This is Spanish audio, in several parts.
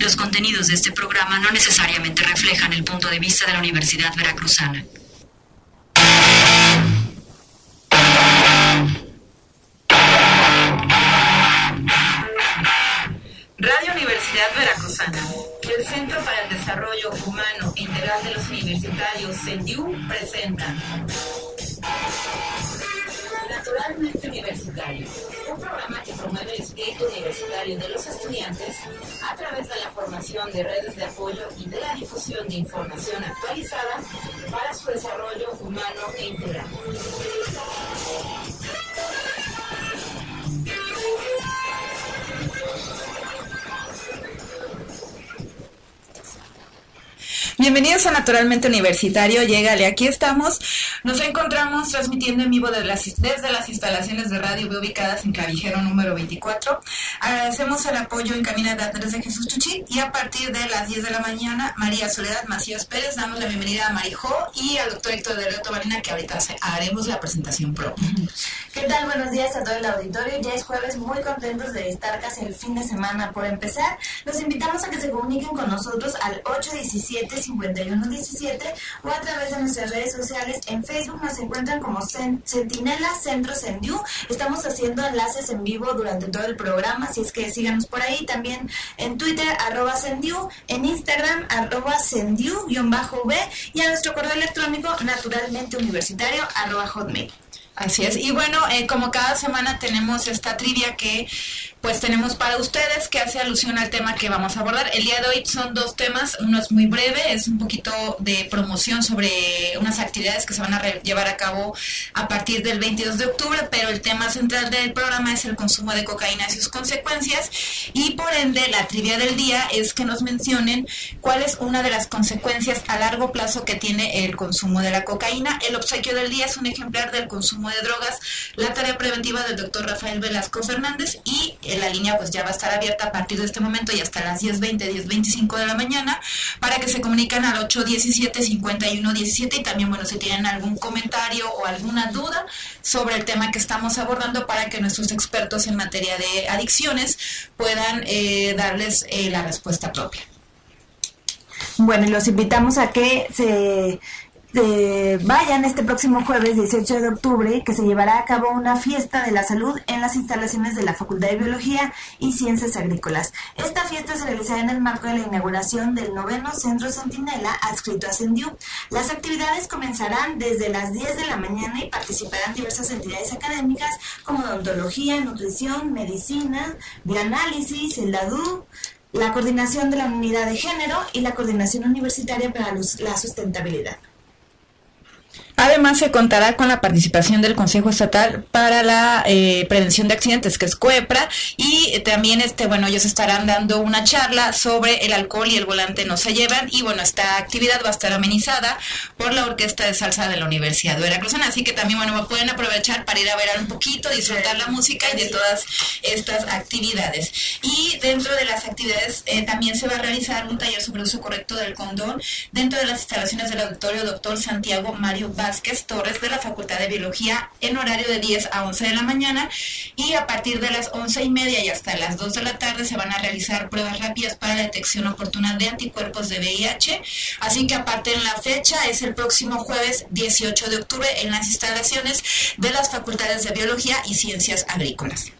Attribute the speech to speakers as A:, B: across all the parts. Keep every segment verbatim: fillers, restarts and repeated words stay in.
A: Los contenidos de este programa no necesariamente reflejan el punto de vista de la Universidad Veracruzana.
B: Radio Universidad Veracruzana, el Centro para el Desarrollo Humano e Integral de los Universitarios, CENDIU, presenta Naturalmente Universitario, un programa que promueve el espíritu universitario de los estudiantes a través de la formación de redes de apoyo y de la difusión de información actualizada para su desarrollo humano e integral.
C: Bienvenidos a Naturalmente Universitario, llégale, aquí estamos. Nos encontramos transmitiendo en vivo desde las, desde las instalaciones de radio ubicadas en Clavijero número veinticuatro. Agradecemos el apoyo en cabina de Andrés de Jesús Chuchín y a partir de las diez de la mañana, María Soledad Macías Pérez. Damos la bienvenida a Marijó y al doctor Héctor de Leoto Balina, que ahorita haremos la presentación pro.
D: ¿Qué tal? Buenos días a todo el auditorio. Ya es jueves, muy contentos de estar casi el fin de semana por empezar. Los invitamos a que se comuniquen con nosotros al ocho diecisiete, cincuenta y uno diecisiete o a través de nuestras redes sociales. En Facebook nos encuentran como Centinela Centro CENDIU. Estamos haciendo enlaces en vivo durante todo el programa, así es que síganos por ahí. También en Twitter, arroba CENDIU, en Instagram, arroba CENDIU-V y a nuestro correo electrónico naturalmenteuniversitario, arroba hotmail.
C: Así es, y bueno, eh, como cada semana tenemos esta trivia que pues tenemos para ustedes, que hace alusión al tema que vamos a abordar. El día de hoy son dos temas, uno es muy breve, es un poquito de promoción sobre unas actividades que se van a re- llevar a cabo a partir del veintidós de octubre, pero el tema central del programa es el consumo de cocaína y sus consecuencias, y por ende la trivia del día es que nos mencionen cuál es una de las consecuencias a largo plazo que tiene el consumo de la cocaína. El obsequio del día es un ejemplar del consumo de drogas, la tarea preventiva del doctor Rafael Velasco Fernández, y la línea pues ya va a estar abierta a partir de este momento y hasta las diez veinte, diez veinticinco de la mañana para que se comuniquen al ocho diecisiete, cincuenta y uno diecisiete, y también bueno, si tienen algún comentario o alguna duda sobre el tema que estamos abordando, para que nuestros expertos en materia de adicciones puedan eh, darles eh, la respuesta propia.
D: Bueno, y los invitamos a que se... Eh, vayan este próximo jueves dieciocho de octubre, que se llevará a cabo una fiesta de la salud en las instalaciones de la Facultad de Biología y Ciencias Agrícolas. Esta fiesta se realizará en el marco de la inauguración del noveno Centro Centinela adscrito a CENDIU. Las actividades comenzarán desde las diez de la mañana y participarán diversas entidades académicas como odontología, nutrición, medicina, bioanálisis, el D A D U, la coordinación de la unidad de género y la coordinación universitaria para la sustentabilidad.
C: Además, se contará con la participación del Consejo Estatal para la eh, Prevención de Accidentes, que es COEPRA, y eh, también, este, bueno, ellos estarán dando una charla sobre el alcohol y el volante no se llevan, y bueno, esta actividad va a estar amenizada por la Orquesta de Salsa de la Universidad Veracruzana, así que también, bueno, pueden aprovechar para ir a ver un poquito, disfrutar la música y de todas estas actividades. Y dentro de las actividades eh, también se va a realizar un taller sobre uso correcto del condón dentro de las instalaciones del auditorio doctor Santiago Mario Vázquez Torres de la Facultad de Biología, en horario de diez a once de la mañana, y a partir de las once y media y hasta las dos de la tarde se van a realizar pruebas rápidas para la detección oportuna de anticuerpos de V I H, así que aparten la fecha, es el próximo jueves dieciocho de octubre en las instalaciones de las Facultades de Biología y Ciencias Agrícolas.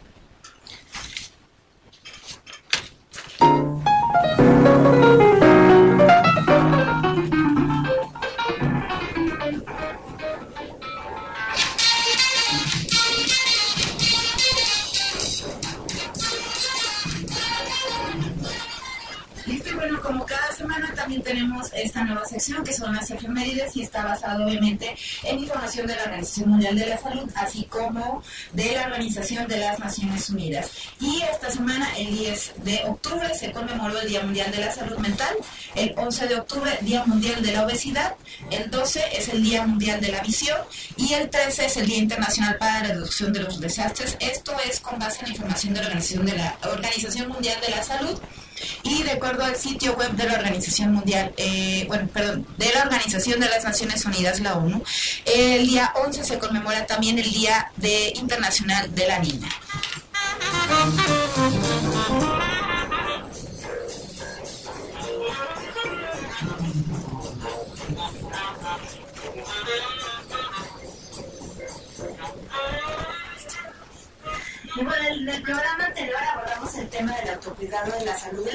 C: Como cada semana también tenemos esta nueva sección que son las efemérides, y está basado obviamente en información de la Organización Mundial de la Salud, así como de la Organización de las Naciones Unidas. Y esta semana, el diez de octubre, se conmemoró el Día Mundial de la Salud Mental, el once de octubre, Día Mundial de la Obesidad, el doce es el Día Mundial de la Visión y el trece es el Día Internacional para la Reducción de los Desastres. Esto es con base en la información de la Organización, de la Organización Mundial de la Salud. Y de acuerdo al sitio web de la Organización Mundial, eh, bueno, perdón, de la Organización de las Naciones Unidas, la ONU, el día once se conmemora también el Día de Internacional de la Niña.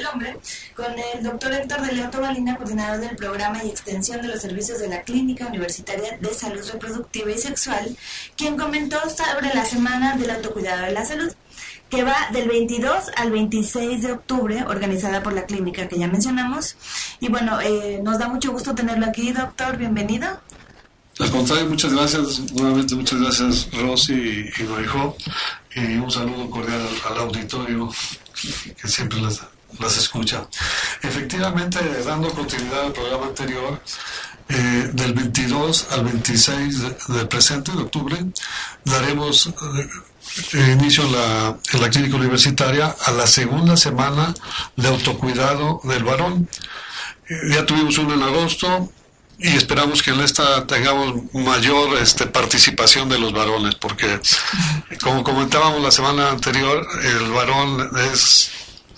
D: Hombre, con el doctor Héctor de León Tobalina, coordinador del programa y extensión de los servicios de la Clínica Universitaria de Salud Reproductiva y Sexual, quien comentó sobre la Semana del Autocuidado de la Salud, que va del veintidós al veintiséis de octubre, organizada por la clínica que ya mencionamos. Y bueno, eh, nos da mucho gusto tenerlo aquí, doctor, bienvenido.
E: Al contrario, muchas gracias, nuevamente muchas gracias Rosy y, y Marijo, y un saludo cordial al, al auditorio que siempre las, las escucha. Efectivamente, dando continuidad al programa anterior, eh, del veintidós al veintiséis de, del presente, de octubre, daremos eh, inicio en la, en la clínica universitaria a la segunda semana de autocuidado del varón. Eh, ya tuvimos uno en agosto, y esperamos que en esta tengamos mayor este, participación de los varones, porque como comentábamos la semana anterior, el varón es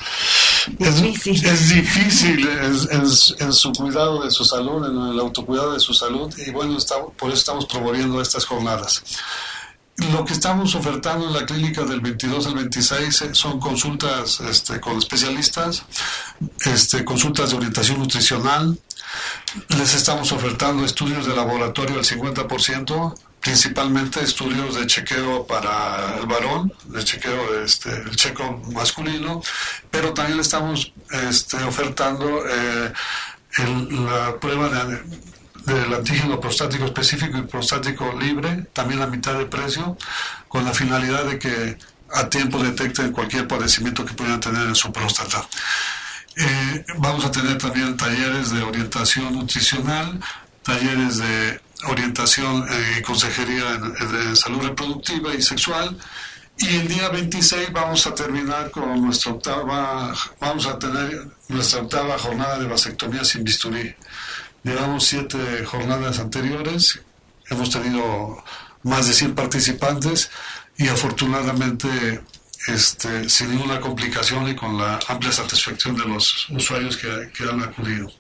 E: es difícil, es difícil es, es, en su cuidado de su salud, en el autocuidado de su salud, y bueno, está, por eso estamos promoviendo estas jornadas. Lo que estamos ofertando en la clínica del veintidós al veintiséis son consultas este, con especialistas, este, consultas de orientación nutricional. Les estamos ofertando estudios de laboratorio al cincuenta por ciento, principalmente estudios de chequeo para el varón, de chequeo, este, el chequeo masculino, pero también le estamos este, ofertando eh, el, la prueba de, del antígeno prostático específico y prostático libre, también a mitad de precio, con la finalidad de que a tiempo detecten cualquier padecimiento que pudieran tener en su próstata. Eh, vamos a tener también talleres de orientación nutricional, talleres de orientación y eh, consejería en, en, en salud reproductiva y sexual, y el día veintiséis vamos a terminar con nuestra octava, vamos a tener nuestra octava jornada de vasectomía sin bisturí. Llevamos siete jornadas anteriores, hemos tenido más de cien participantes y afortunadamente Este, sin ninguna complicación y con la amplia satisfacción de los usuarios que, que han acudido.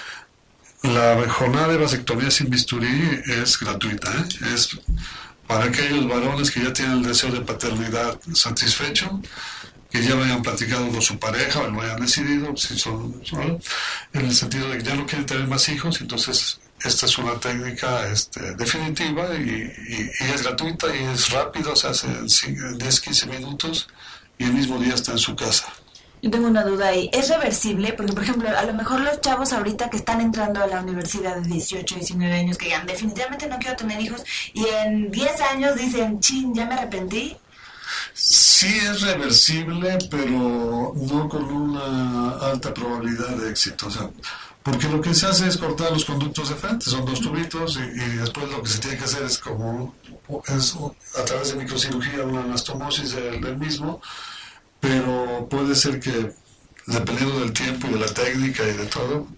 E: La jornada de vasectomía sin bisturí es gratuita, ¿eh? Es para aquellos varones que ya tienen el deseo de paternidad satisfecho, que ya lo hayan platicado con su pareja o lo hayan decidido, si son, son en el sentido de que ya no quieren tener más hijos. Entonces esta es una técnica este, definitiva y, y, y es gratuita y es rápida, se hace en diez a quince minutos y el mismo día está en su casa.
D: Yo tengo una duda ahí, ¿es reversible? Porque, por ejemplo, a lo mejor los chavos ahorita que están entrando a la universidad de dieciocho, diecinueve años, que digan, definitivamente no quiero tener hijos, y en diez años dicen, chin, ya me arrepentí.
E: Sí es reversible, pero no con una alta probabilidad de éxito, o sea, porque lo que se hace es cortar los conductos deferentes, son dos tubitos, y, y después lo que se tiene que hacer es como es a través de microcirugía una anastomosis del, del mismo, pero puede ser que dependiendo del tiempo y de la técnica y de todo,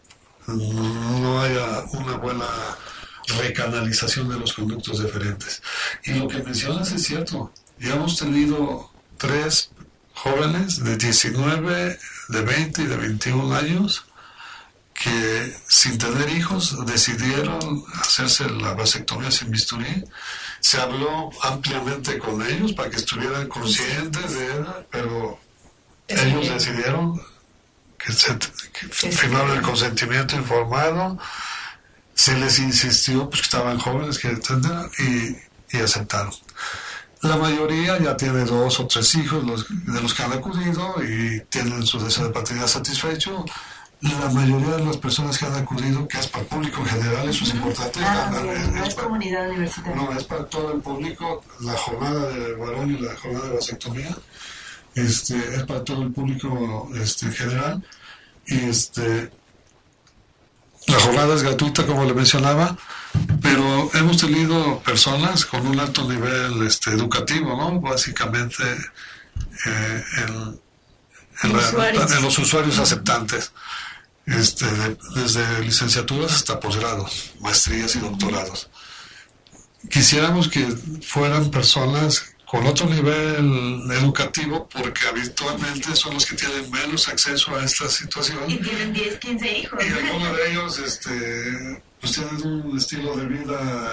E: no haya una buena recanalización de los conductos deferentes. Y lo que mencionas es cierto, ya hemos tenido tres jóvenes de diecinueve, de veinte y de veintiún años que sin tener hijos decidieron hacerse la vasectomía sin bisturí. Se habló ampliamente con ellos para que estuvieran conscientes de ella, pero es ellos bien. Decidieron que, se, que firmaron el consentimiento informado, se les insistió pues que estaban jóvenes, que etcétera, y, y aceptaron. La mayoría ya tiene dos o tres hijos los, de los que han acudido y tienen su deseo de paternidad satisfecho. La mayoría de las personas que han acudido, que es para el público en general, eso es importante.
D: Ah,
E: la,
D: no,
E: es,
D: no es,
E: es para,
D: comunidad universitaria.
E: No, es para todo el público. La jornada de varón y la jornada de vasectomía este, es para todo el público este, en general. Y este, la jornada es gratuita, como le mencionaba, pero hemos tenido personas con un alto nivel este, educativo, ¿no? Básicamente eh, en, en, la, en los usuarios aceptantes. Este, de, desde licenciaturas hasta posgrados, maestrías y doctorados. Quisiéramos que fueran personas con otro nivel educativo, porque habitualmente son los que tienen menos acceso a esta situación.
D: Y tienen diez, quince hijos.
E: Y algunos de ellos este, pues tienen un estilo de vida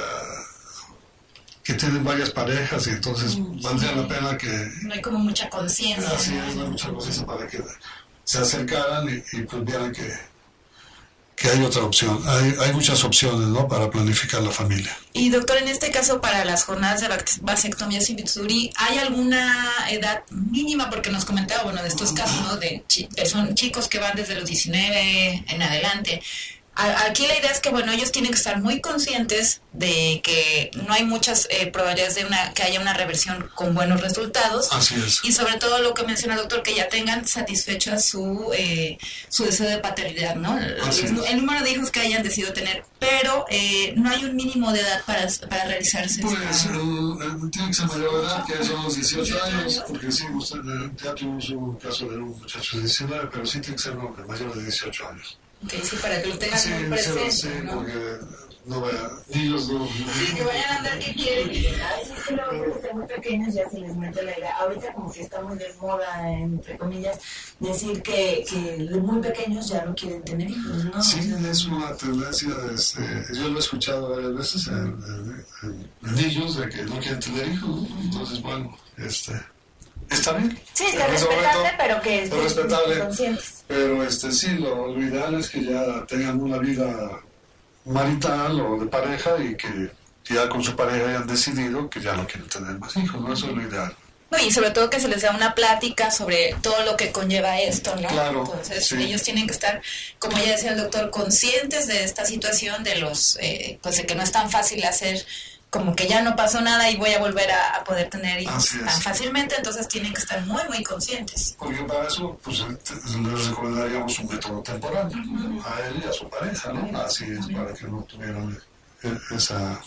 E: que tienen varias parejas, y entonces mm, valdría sí. la pena que...
C: No hay como mucha conciencia.
E: Así es, no hay mucha conciencia para que se acercaran y, y pues vieran que, que hay otra opción. Hay, hay muchas opciones, ¿no?, para planificar la familia.
C: Y doctor, en este caso, para las jornadas de vasectomía sin bisturí, ¿hay alguna edad mínima? Porque nos comentaba, bueno, de estos casos, ¿no?, de chi- son chicos que van desde los diecinueve en adelante. Aquí la idea es que, bueno, ellos tienen que estar muy conscientes de que no hay muchas eh, probabilidades de una que haya una reversión con buenos resultados.
E: Así es.
C: Y sobre todo lo que menciona el doctor, que ya tengan satisfecha su eh, su deseo de paternidad, ¿no?
E: Así
C: El,
E: es.
C: el número de hijos que hayan decidido tener, pero eh, no hay un mínimo de edad para, para realizarse.
E: Pues
C: esta-
E: eh, eh, tiene que ser mayor de edad, que son los dieciocho años, porque sí, usted, eh, ya tuvimos un caso de un muchacho de diecinueve, pero sí tiene que ser no, mayor de dieciocho años.
C: Okay, sí, para que lo tengan
E: Sí,
C: muy
E: sí,
C: presente,
E: sí,
C: ¿no?
E: porque no vaya, niños no.
C: Sí, que vayan a andar que quieren.
D: A veces que luego desde muy pequeños ya se les mete la idea. Ahorita como que está muy de moda, entre comillas, decir que, que de muy pequeños ya no quieren tener hijos, ¿no?
E: Sí, es una tendencia, este, yo lo he escuchado varias veces en, en- en- en niños de que no quieren tener hijos, ¿no? Entonces, bueno, este, está bien.
D: Sí, está
E: En ese
D: respetable,
E: momento,
D: pero que
E: está
D: estén
E: respetable.
D: conscientes.
E: Pero este, sí, lo, lo ideal es que ya tengan una vida marital o de pareja y que ya con su pareja hayan decidido que ya no quieren tener más hijos, ¿no? Eso es lo ideal.
C: No, y sobre todo que se les da una plática sobre todo lo que conlleva esto, ¿no?
E: Claro,
C: Entonces,
E: sí.
C: ellos tienen que estar, como ya decía el doctor, conscientes de esta situación, de los, eh, pues de que no es tan fácil hacer como que ya no pasó nada y voy a volver a, a poder tener hijos
E: Así es.
C: tan fácilmente, entonces tienen que estar muy, muy conscientes.
E: Porque para eso, pues, te- les recomendaríamos un método temporal a él y a su pareja, ¿no? Así es, para que no tuvieran e- esa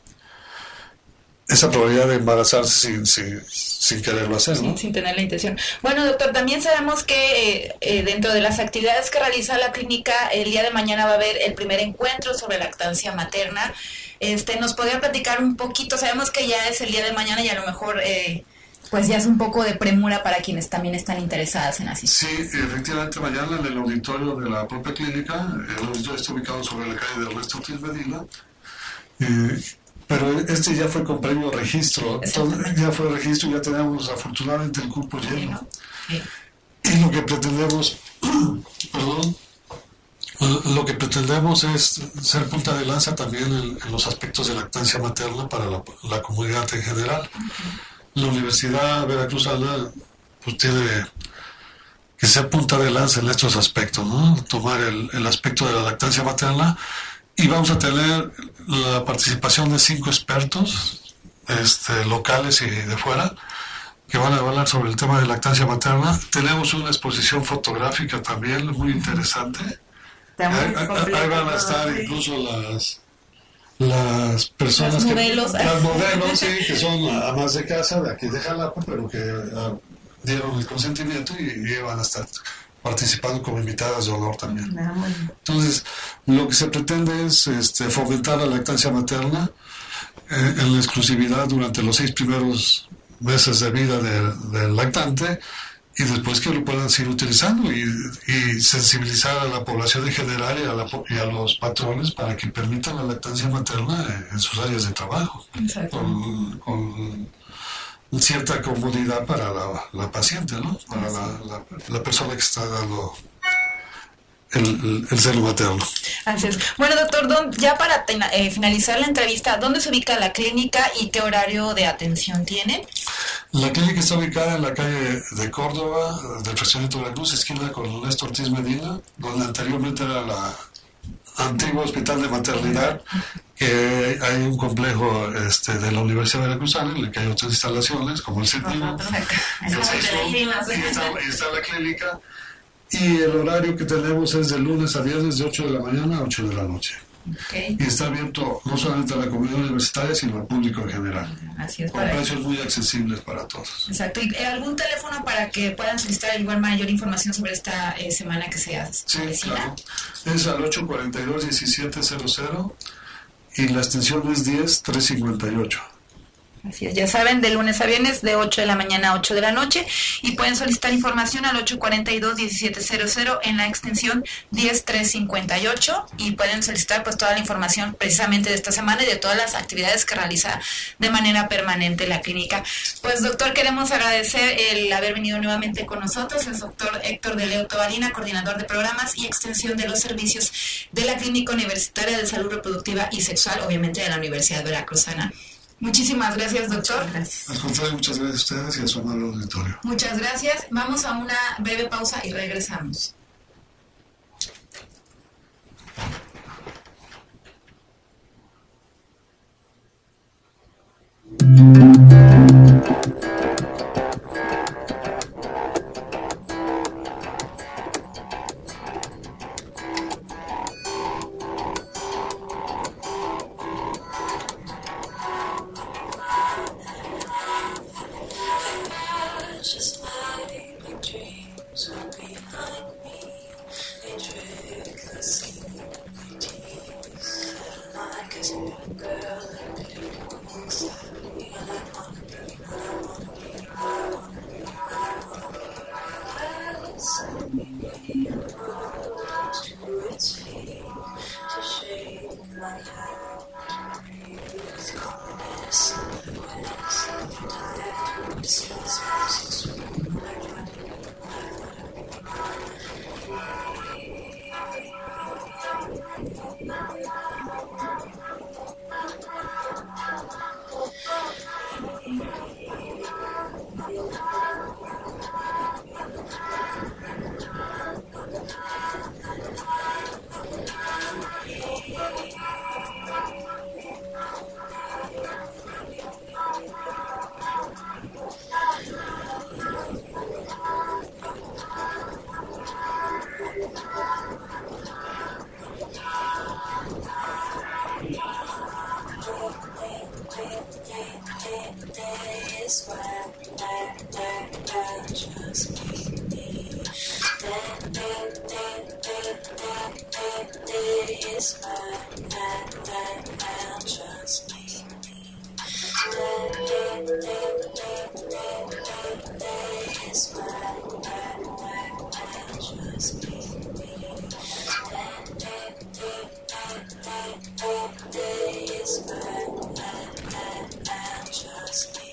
E: esa probabilidad de embarazarse sin, sin, sin quererlo hacer, ¿no?
C: Sin, sin tener la intención. Bueno, doctor, también sabemos que eh, eh, dentro de las actividades que realiza la clínica, el día de mañana va a haber el primer encuentro sobre lactancia materna. Este, ¿nos podría platicar un poquito? Sabemos que ya es el día de mañana y a lo mejor eh, pues ya es un poco de premura para quienes también están interesadas en asistir.
E: Sí, efectivamente, mañana en el auditorio de la propia clínica, el auditorio está ubicado sobre la calle de Ernesto Ortiz Medina, eh, pero este ya fue con previo registro, entonces, ya fue registro y ya tenemos afortunadamente el cupo lleno.
C: Sí.
E: Y lo que pretendemos, perdón, lo que pretendemos es ser punta de lanza también en, en los aspectos de lactancia materna para la, la comunidad en general. La Universidad Veracruzana pues tiene que ser punta de lanza en estos aspectos, ¿no? Tomar el, el aspecto de la lactancia materna, y vamos a tener la participación de cinco expertos este, locales y de fuera que van a hablar sobre el tema de lactancia materna. Tenemos una exposición fotográfica también muy interesante. Ahí, ahí- ahí van a estar incluso las las personas
C: Las
E: que
C: modelos.
E: las modelos sí, que son amas de casa de aquí de Jalapa, pero que ah, dieron el consentimiento y, y van a estar participando como invitadas de honor también.
D: Ah, bueno.
E: Entonces, lo que se pretende es este, fomentar la lactancia materna eh, en la exclusividad durante los seis primeros meses de vida del, del lactante, y después que lo puedan seguir utilizando y, y sensibilizar a la población en general y a, la, po- y a los patrones para que permitan la lactancia materna en, en sus áreas de trabajo,
C: Exacto.
E: con, con cierta comodidad para la, la paciente, ¿no? Para la, la, la persona que está dando el, el, el seno materno.
C: Así es. Bueno, doctor, ¿dón- ya para tena- eh, finalizar la entrevista, ¿dónde se ubica la clínica y qué horario de atención tiene?
E: La clínica está ubicada en la calle de Córdoba, del Fraccionamiento de la Cruz, esquina con Ernesto Ortiz Medina, donde anteriormente era la antiguo hospital de maternidad, que hay un complejo este, de la Universidad Veracruzana en el que hay otras instalaciones, como el CETIMO, y está, y está la clínica, y el horario que tenemos es de lunes a viernes de ocho de la mañana a ocho de la noche.
C: Okay.
E: Y está abierto no solamente a la comunidad universitaria, sino al público en general,
C: Así es.
E: con
C: Para...
E: precios muy accesibles para todos.
C: Exacto. ¿Y eh, algún teléfono para que puedan solicitar igual mayor información sobre esta eh, semana que se hace?
E: Sí, claro. Es al ocho cuatro dos, diecisiete cero cero y la extensión es diez trescientos cincuenta y ocho.
C: Así es, ya saben, de lunes a viernes de ocho de la mañana a ocho de la noche y pueden solicitar información al ocho cuatro dos, uno siete cero cero en la extensión diez tres cincuenta y ocho y pueden solicitar pues toda la información precisamente de esta semana y de todas las actividades que realiza de manera permanente la clínica. Pues doctor, queremos agradecer el haber venido nuevamente con nosotros, el doctor Héctor de Leo Tobalina, coordinador de programas y extensión de los servicios de la Clínica Universitaria de Salud Reproductiva y Sexual, obviamente de la Universidad Veracruzana. Muchísimas gracias, doctor.
D: Muchas gracias.
E: Al contrario, muchas gracias a ustedes y a su amable auditorio.
C: Muchas gracias. Vamos a una breve pausa y regresamos.
F: Just like my dreams are behind me, they trick the sleepy tears. Like a little girl that looks at me, and I wanna be, I wanna be, I wanna be, I wanna be. As I be to its feet, to shake my hand, to breathe calmness, awareness, I'm tired, this feels so sweet. This way, that, that, that, just be me. That, that, that, that, that, that, this way, that, that, that, just be me. That, that, that, that, that, that, this way, that, that, that, just be me. That, that, that, that, that, that, this way, that, that, that, just be me.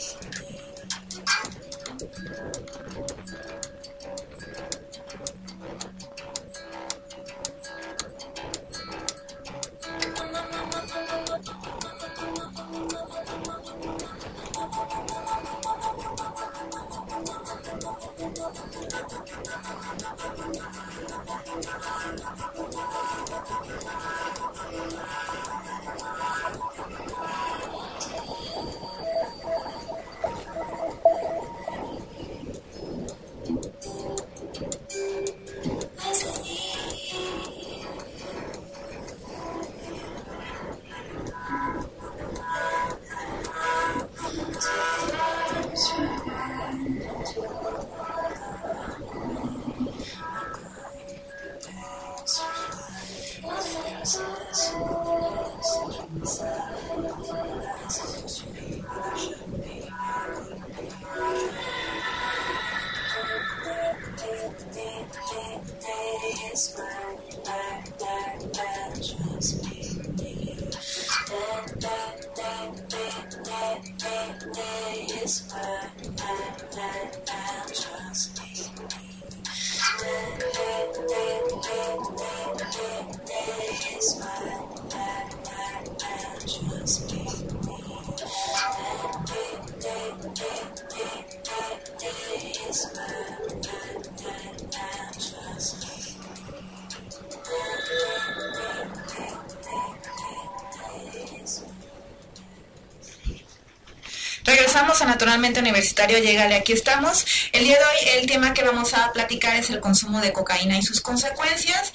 C: Regresamos a Naturalmente Universitario, llégale, aquí estamos. El día de hoy el tema que vamos a platicar es el consumo de cocaína y sus consecuencias. Y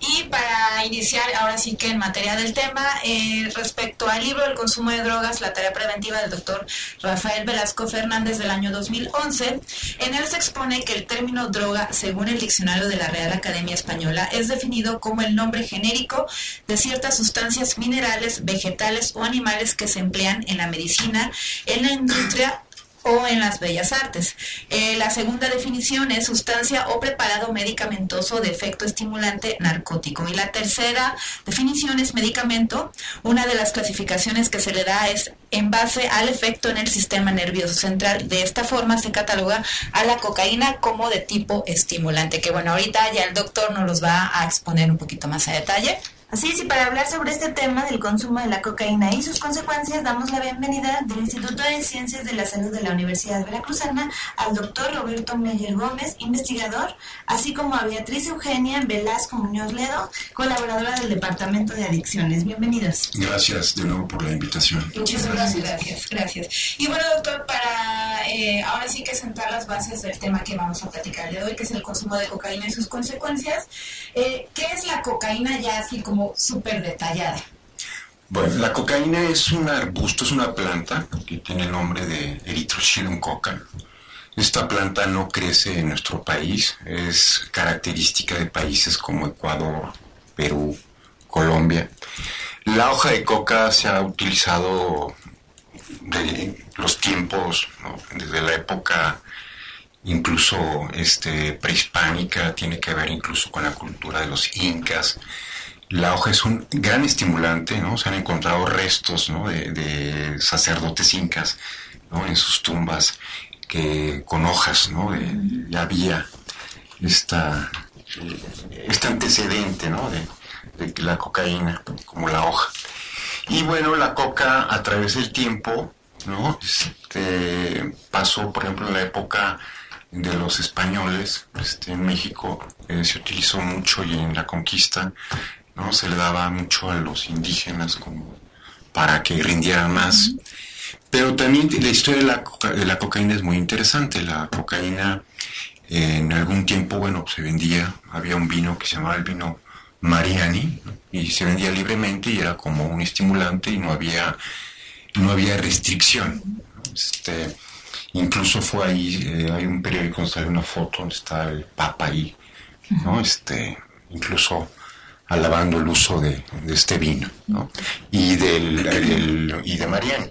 C: Y para iniciar, ahora sí que en materia del tema, eh, respecto al libro El consumo de drogas, la tarea preventiva del doctor Rafael Velasco Fernández del año dos mil once, en él se expone que el término droga, según el diccionario de la Real Academia Española, es definido como el nombre genérico de ciertas sustancias minerales, vegetales o animales que se emplean en la medicina, en la industria o en las bellas artes. Eh, la segunda definición es sustancia o preparado medicamentoso de efecto estimulante narcótico. Y la tercera definición es medicamento. Una de las clasificaciones que se le da es en base al efecto en el sistema nervioso central. De esta forma se cataloga a la cocaína como de tipo estimulante, que bueno, ahorita ya el doctor nos los va a exponer un poquito más a detalle.
D: Así es, y para hablar sobre este tema del consumo de la cocaína y sus consecuencias, damos la bienvenida del Instituto de Ciencias de la Salud de la Universidad Veracruzana al doctor Roberto Meyer Gómez, investigador, así como a Beatriz Eugenia Velasco Muñoz Ledo, colaboradora del Departamento de Adicciones. Bienvenidos.
G: Gracias de nuevo por la invitación.
C: Muchas gracias. Gracias, gracias. Y bueno, doctor, para eh, ahora sí que sentar las bases del tema que vamos a platicar el día de hoy, que es el consumo de cocaína y sus consecuencias, eh, ¿qué es la cocaína ya así como súper detallada?
G: Bueno, la cocaína es un arbusto, es una planta que tiene el nombre de Erythrochelum coca. Esta planta no crece en nuestro país, es característica de países como Ecuador, Perú, Colombia. La hoja de coca se ha utilizado de los tiempos, ¿no? Desde la época incluso este, prehispánica, tiene que ver incluso con la cultura de los incas. La hoja es un gran estimulante, ¿no? Se han encontrado restos, ¿no? de, de sacerdotes incas, ¿no? En sus tumbas que con hojas, ¿no? De, ya había esta, este antecedente, ¿no? de, de la cocaína, como la hoja. Y bueno, la coca a través del tiempo, ¿no? Este, pasó, por ejemplo, en la época de los españoles, este, en México eh, se utilizó mucho, y en la conquista, ¿no? Se le daba mucho a los indígenas como para que rindieran más. Pero también la historia de la, coca- de la cocaína es muy interesante. La cocaína eh, en algún tiempo, bueno, se vendía, había un vino que se llamaba el vino Mariani, y se vendía libremente y era como un estimulante y no había, no había restricción. Este, incluso fue ahí, eh, hay un periódico donde sale una foto donde está el Papa ahí, ¿no? Este, incluso alabando el uso de, de este vino, ¿no? Y del, del y de Mariani.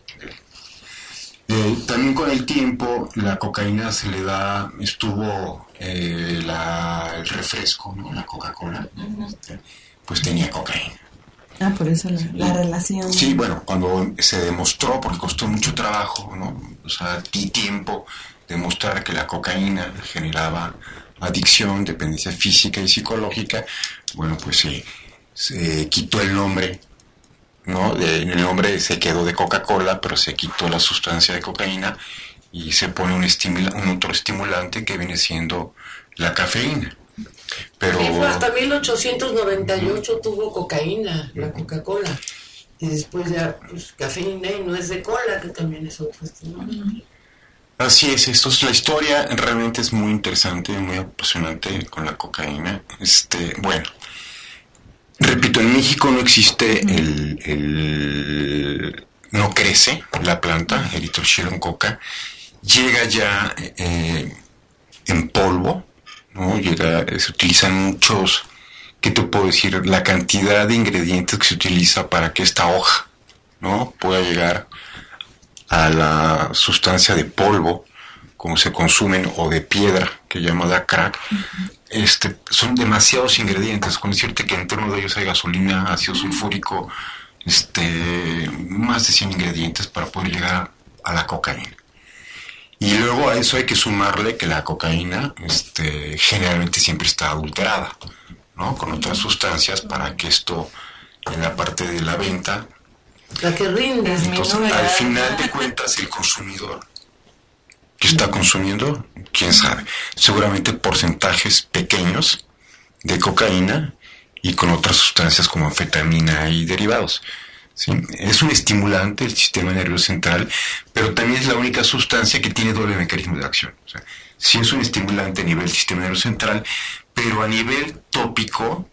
G: Eh, también con el tiempo la cocaína se le da, estuvo eh, la, el refresco, ¿no? La Coca-Cola, este, pues tenía cocaína.
D: Ah, por eso la, la relación.
G: Sí, bueno, cuando se demostró, porque costó mucho trabajo, ¿no? O sea, y tiempo, demostrar que la cocaína generaba adicción, dependencia física y psicológica, bueno, pues sí, se quitó el nombre, ¿no? De, el nombre se quedó de Coca-Cola, pero se quitó la sustancia de cocaína y se pone un, estimula, un otro estimulante que viene siendo la cafeína. Pero
H: sí, hasta mil ochocientos noventa y ocho uh-huh. tuvo cocaína, la Coca-Cola, y después ya, pues, cafeína y nuez de cola, que también es otro estimulante.
G: Así es, esto es la historia, realmente es muy interesante, muy apasionante con la cocaína. Este, bueno, repito, en México no existe el, el no crece la planta Erythrochelum coca, llega ya eh, en polvo, ¿no? Llega, se utilizan muchos, ¿qué te puedo decir? La cantidad de ingredientes que se utiliza para que esta hoja, ¿no? pueda llegar a la sustancia de polvo, como se consumen, o de piedra, que llamada crack. Uh-huh. Este, son demasiados ingredientes, con decirte que entre uno de ellos hay gasolina, ácido sulfúrico, este, más de cien ingredientes para poder llegar a la cocaína. Y luego a eso hay que sumarle que la cocaína este, generalmente siempre está adulterada, ¿no? Con otras sustancias para que esto, en la parte de la venta,
H: la que rinde.
G: Entonces, al final de cuentas, el consumidor que está consumiendo, quién sabe, seguramente porcentajes pequeños de cocaína y con otras sustancias como anfetamina y derivados. ¿Sí? Es un estimulante del sistema nervioso central, pero también es la única sustancia que tiene doble mecanismo de acción. O sea, sí es un estimulante a nivel del sistema nervioso central, pero a nivel tópico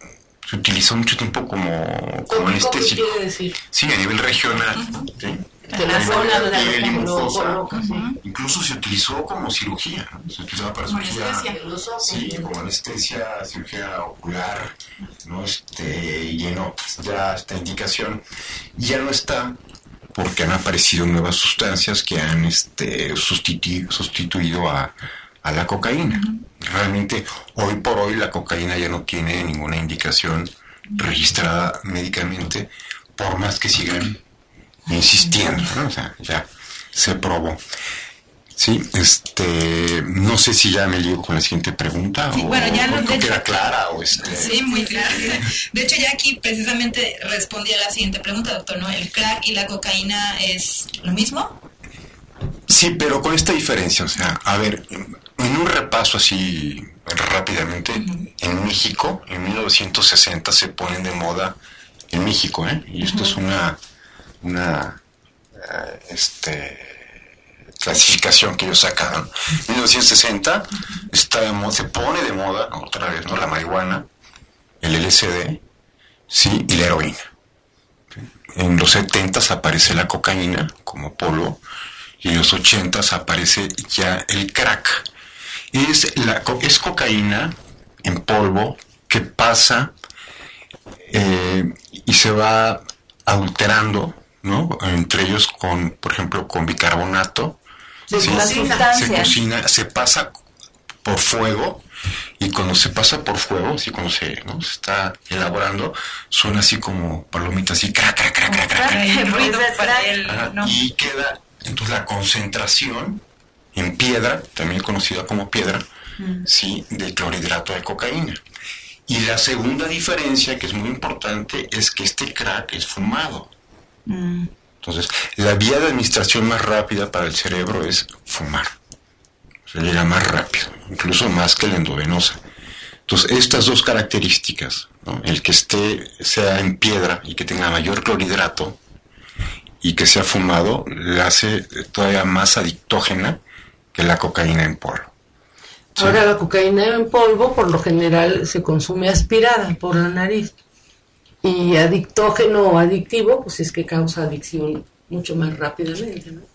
G: se utilizó mucho tiempo como, como
H: ¿Cómo
G: anestésico.
H: quiere decir?
G: Sí, a nivel regional. Uh-huh. ¿Sí?
H: De la zona de la
G: Piel y mucosa.
H: coloca, sí.
G: Incluso se utilizó como cirugía, ¿no? Se utilizaba para
C: Como
G: cirugía.
C: anestesia.
H: Los ojos.
G: Sí, como anestesia, cirugía ocular, ¿no? Este, y en otras, ya esta indicación ya no está porque han aparecido nuevas sustancias que han este, sustitu- sustituido a, a la cocaína. Realmente, hoy por hoy la cocaína ya no tiene ninguna indicación registrada médicamente, por más que sigan insistiendo, ¿no? O sea, ya se probó. Sí, este, no sé si ya me ligo con la siguiente pregunta
C: Sí,
G: o,
C: bueno, ya
G: o
C: no, de
G: queda
C: hecho-
G: clara o este.
C: Sí, muy claro. De hecho, ya aquí precisamente respondí a la siguiente pregunta, doctor, ¿no? ¿El crack y la cocaína es lo mismo?
G: Sí, pero con esta diferencia, o sea, a ver, en un repaso así rápidamente, uh-huh. En México, en mil novecientos sesenta se ponen de moda, en México, ¿eh? Y esto uh-huh. es una, una, uh, este, clasificación que ellos sacaron. En mil novecientos sesenta está de moda, se pone de moda, otra vez, ¿no? La marihuana, el L S D, sí, y la heroína. En los setentas aparece la cocaína como polvo, y en los ochentas aparece ya el crack. Es, la, es cocaína en polvo que pasa eh, y se va adulterando, ¿no? Entre ellos con, por ejemplo, con bicarbonato.
D: Se,
G: ¿sí? se cocina, se pasa por fuego, y cuando se pasa por fuego, así cuando se, ¿no? se está elaborando, suena así como palomitas, así crack, crack, crack, crack, crack, crack.
C: Ruido para él,
G: Ajá,
C: ¿no?
G: Y queda entonces la concentración en piedra, también conocida como piedra, mm. sí, de clorhidrato de cocaína. Y la segunda diferencia, que es muy importante, es que este crack es fumado. Mm. Entonces, la vía de administración más rápida para el cerebro es fumar. Se llega más rápido, incluso más que la endovenosa. Entonces, estas dos características, ¿no? El que esté, sea en piedra y que tenga mayor clorhidrato, y que sea fumado, la hace todavía más adictógena que la cocaína en polvo. ¿Sí?
H: Ahora, la cocaína en polvo, por lo general, se consume aspirada por la nariz. Y adictógeno o adictivo, pues es que causa adicción mucho más rápidamente, ¿no?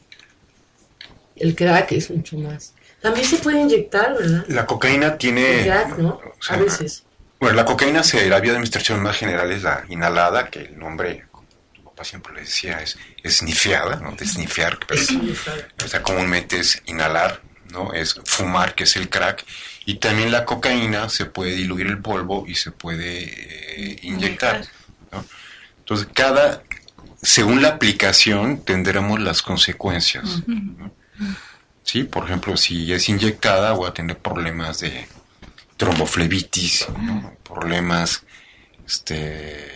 H: El crack es mucho más. También se puede inyectar, ¿verdad?
G: La cocaína tiene...
H: El crack, ¿no?
G: O sea,
H: a veces.
G: Bueno, la cocaína, se, la vía de administración más general es la inhalada, que el nombre... siempre le decía, es, es snifeada, ¿no? De snifear, pero es, o sea, comúnmente es inhalar, ¿no? Es fumar, que es el crack, y también la cocaína se puede diluir el polvo y se puede eh, inyectar, ¿no? Entonces, cada, según la aplicación, tendremos las consecuencias, ¿no? Sí, por ejemplo, si es inyectada, voy a tener problemas de tromboflebitis, ¿no? Problemas, este...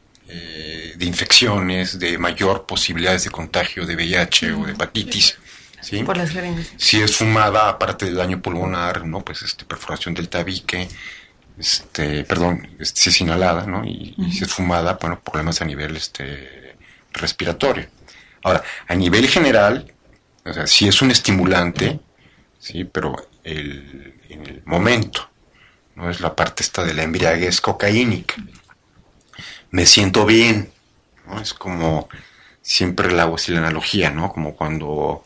G: de infecciones, de mayor posibilidades de contagio de V I H o de hepatitis, ¿sí?
D: Por las jeringas.
G: Si es fumada, aparte del daño pulmonar, ¿no? Pues este, perforación del tabique, este, perdón, este, si es inhalada, ¿no? Y, uh-huh. y si es fumada, bueno, problemas a nivel este, respiratorio. Ahora, a nivel general, o sea, si es un estimulante, ¿sí? Pero el, en el momento, ¿no? Es la parte esta de la embriaguez cocaínica. Me siento bien, ¿no? Es como, siempre la hago así la analogía, ¿no? Como cuando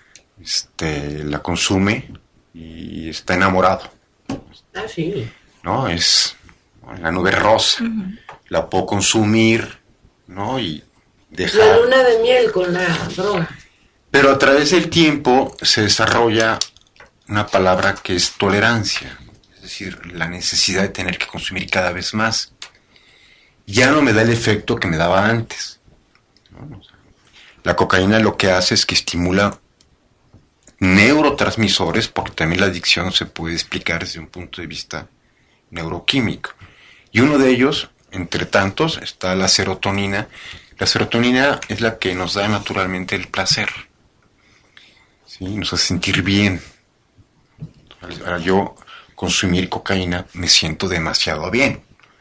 G: este, la consume y está enamorado.
H: Ah, sí.
G: ¿No? Es, ¿no? La nube rosa. Uh-huh. La puedo consumir, ¿no? Y dejar...
H: La luna de miel con la droga.
G: Pero a través del tiempo se desarrolla una palabra que es tolerancia. Es decir, la necesidad de tener que consumir cada vez más. Ya no me da el efecto que me daba antes, ¿no? O sea, la cocaína lo que hace es que estimula neurotransmisores, porque también la adicción se puede explicar desde un punto de vista neuroquímico. Y uno de ellos, entre tantos, está la serotonina. La serotonina es la que nos da naturalmente el placer, ¿sí? Nos hace sentir bien. Ahora yo consumir cocaína me siento demasiado bien.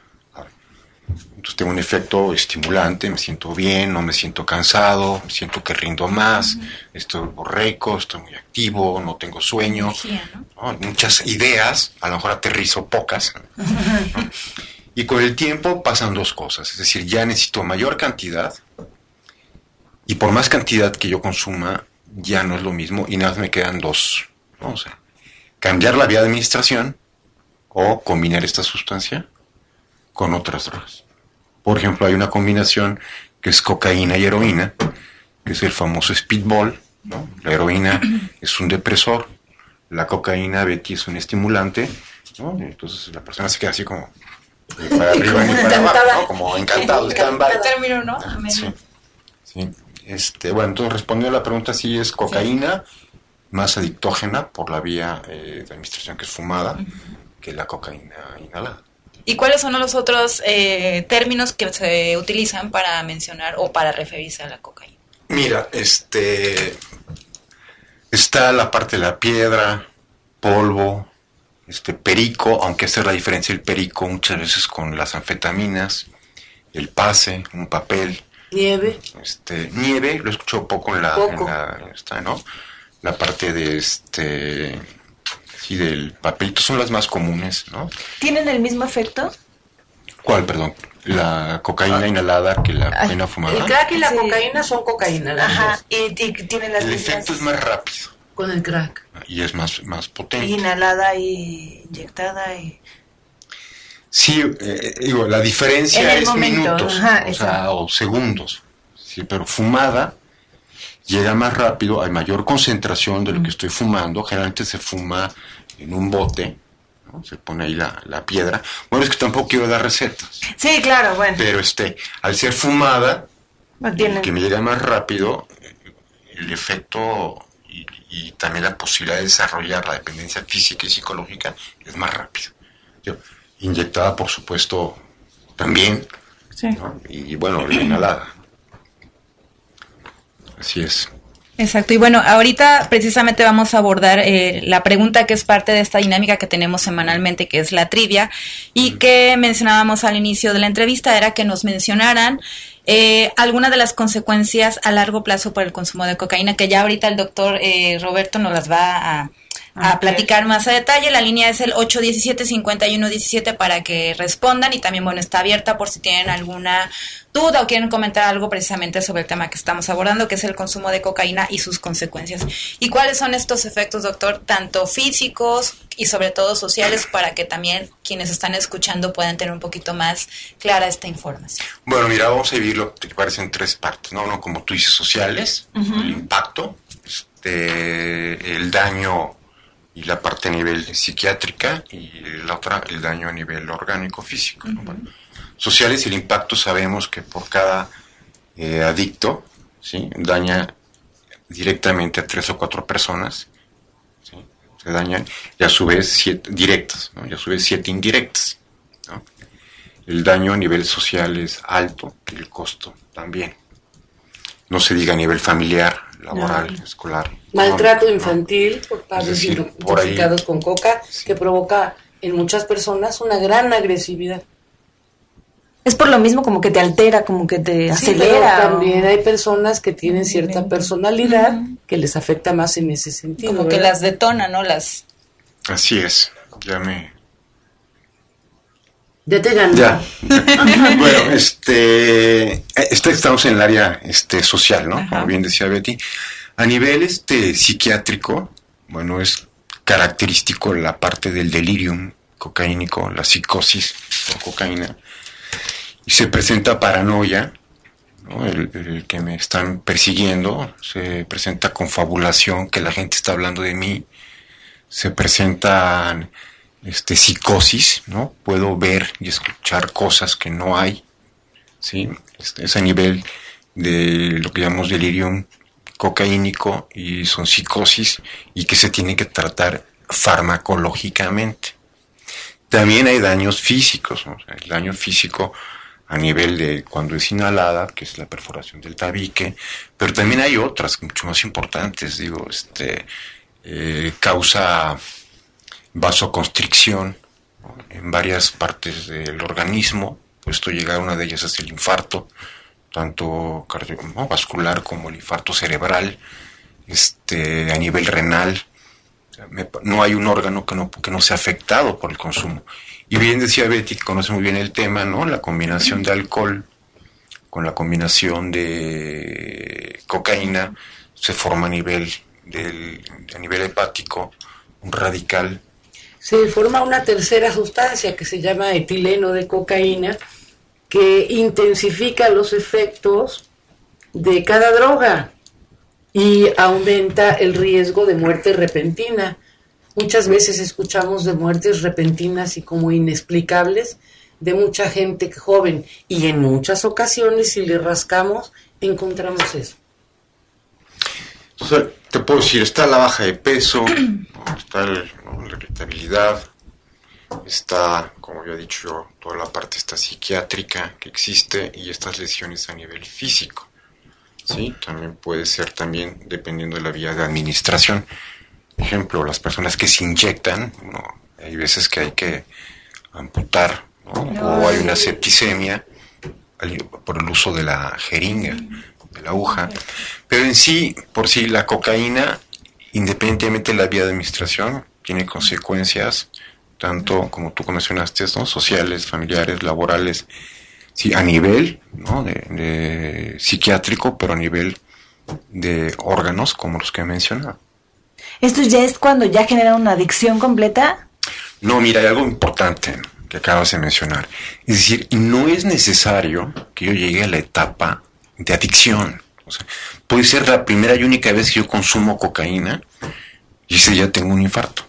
G: Entonces tengo un efecto estimulante, me siento bien, no me siento cansado, me siento que rindo más, uh-huh. Estoy borreco, estoy muy activo, no tengo sueño,
C: Energía, ¿no?
G: ¿no? Muchas ideas, a lo mejor aterrizo pocas, ¿no? Y con el tiempo pasan dos cosas, es decir, ya necesito mayor cantidad y por más cantidad que yo consuma ya no es lo mismo y nada más me quedan dos, ¿no? O sea, cambiar la vía de administración o combinar esta sustancia con otras drogas. Por ejemplo, hay una combinación que es cocaína y heroína, que es el famoso speedball, ¿no? La heroína es un depresor, la cocaína, Betty, es un estimulante, ¿no? Entonces la persona se queda así como eh, para arriba y para abajo, ¿no? Como encantado.
C: ¿Qué término, no?
G: Sí, sí. Este, bueno, entonces respondiendo a la pregunta, sí es cocaína, sí, más adictógena por la vía eh, de administración que es fumada, uh-huh, que la cocaína inhalada.
C: ¿Y cuáles son los otros eh, términos que se utilizan para mencionar o para referirse a la cocaína?
G: Mira, este está la parte de la piedra, polvo, este perico, aunque esta es la diferencia del perico muchas veces con las anfetaminas, el pase, un papel,
H: nieve,
G: este nieve, lo escucho poco en la,
H: poco.
G: En la esta, ¿no? La parte de este sí del papelito son las más comunes, ¿no?
D: ¿Tienen el mismo efecto?
G: ¿Cuál, perdón? La cocaína ah. inhalada que la cocaína fumada.
H: El crack y la
D: sí.
H: cocaína son cocaína. Las
D: Ajá,
H: dos.
D: y, y tiene las
G: El
D: mismas...
G: efecto es más rápido.
H: Con el crack.
G: Y es más, más potente.
D: Inhalada y inyectada y...
G: Sí, eh, digo, la diferencia es momento, minutos, ajá, o, sea, o segundos. Sí, pero fumada llega más rápido, hay mayor concentración de lo que estoy fumando. Generalmente se fuma en un bote, ¿no? Se pone ahí la, la piedra. Bueno, es que tampoco quiero dar recetas.
D: Sí, claro, bueno.
G: Pero este, al ser fumada,
D: no tiene...
G: que me llega más rápido, el efecto y, y también la posibilidad de desarrollar la dependencia física y psicológica es más rápido. Yo, inyectada, por supuesto, también, sí, ¿no? Y bueno, la inhalada. Así es.
C: Exacto, y bueno, ahorita precisamente vamos a abordar eh, la pregunta que es parte de esta dinámica que tenemos semanalmente, que es la trivia, y uh-huh, que mencionábamos al inicio de la entrevista, era que nos mencionaran eh, algunas de las consecuencias a largo plazo por el consumo de cocaína, que ya ahorita el doctor eh, Roberto nos las va a... a platicar más a detalle. La línea es el ocho uno siete, cinco uno uno siete para que respondan, y también, bueno, está abierta por si tienen alguna duda o quieren comentar algo precisamente sobre el tema que estamos abordando, que es el consumo de cocaína y sus consecuencias. ¿Y cuáles son estos efectos, doctor, tanto físicos y sobre todo sociales, para que también quienes están escuchando puedan tener un poquito más clara esta información?
G: Bueno, mira, vamos a dividirlo, te parece, en tres partes, ¿no? Uno, como tú dices, sociales, uh-huh, el impacto, este, el daño y la parte a nivel psiquiátrica, y la otra, el daño a nivel orgánico físico, ¿no? Uh-huh. Bueno, sociales, el impacto, sabemos que por cada eh, adicto, ¿sí?, daña directamente a tres o cuatro personas, ¿sí?, se dañan, y a su vez siete directas, ¿no?, y a su vez siete indirectas, ¿no? El daño a nivel social es alto, y el costo también. No se diga a nivel familiar, laboral, no, escolar.
H: Maltrato infantil, ¿no?, por padres intoxicados con coca, sí, que provoca en muchas personas una gran agresividad.
D: Es por lo mismo como que te altera, como que te
H: sí, acelera. Pero también o... hay personas que tienen cierta personalidad uh-huh, que les afecta más en ese sentido.
C: Como ¿verdad? Que las detona, ¿no? Las...
G: Así es, ya me...
H: Ya te ganó.
G: Ya. Bueno, este, este, estamos en el área este, social, ¿no? Ajá. Como bien decía Betty. A nivel este, psiquiátrico, bueno, es característico la parte del delirium cocaínico, la psicosis por cocaína. Y se presenta paranoia, ¿no? El, el que me están persiguiendo, se presenta confabulación, que la gente está hablando de mí, se presentan este, psicosis, ¿no? Puedo ver y escuchar cosas que no hay, ¿sí? Este, es a nivel de lo que llamamos delirium cocaínico, y son psicosis y que se tienen que tratar farmacológicamente. También hay daños físicos, ¿no? O sea, el daño físico a nivel de cuando es inhalada, que es la perforación del tabique, pero también hay otras mucho más importantes, digo, este eh, causa vasoconstricción, ¿no?, en varias partes del organismo. Esto llega a una de ellas es el infarto, tanto cardio, ¿no?, vascular, como el infarto cerebral, este a nivel renal. Me, no hay un órgano que no, que no sea afectado por el consumo. Y bien decía Betty, que conoce muy bien el tema, ¿no? La combinación de alcohol con la combinación de cocaína se forma a nivel del, a nivel hepático un radical.
H: Se forma una tercera sustancia que se llama etileno de cocaína, que intensifica los efectos de cada droga y aumenta el riesgo de muerte repentina. Muchas veces escuchamos de muertes repentinas y como inexplicables de mucha gente joven, y en muchas ocasiones, si le rascamos, encontramos eso.
G: Entonces, te puedo decir, está la baja de peso, ¿no? Está el, ¿no? la irritabilidad, está, como ya he dicho, toda la parte esta psiquiátrica que existe, y estas lesiones a nivel físico, ¿sí? También puede ser también dependiendo de la vía de administración. Por ejemplo, las personas que se inyectan, ¿no? Hay veces que hay que amputar, ¿no? No. O hay una septicemia por el uso de la jeringa, de la aguja. Pero en sí, por sí, la cocaína, independientemente de la vía de administración, tiene consecuencias, tanto como tú mencionaste, ¿no? Sociales, familiares, laborales, sí, a nivel, ¿no? de, de psiquiátrico, pero a nivel de órganos, como los que he mencionado.
D: ¿Esto ya es cuando ya genera una adicción completa?
G: No, mira, hay algo importante que acabas de mencionar. Es decir, no es necesario que yo llegue a la etapa de adicción. O sea, puede ser la primera y única vez que yo consumo cocaína y ese día tengo un infarto.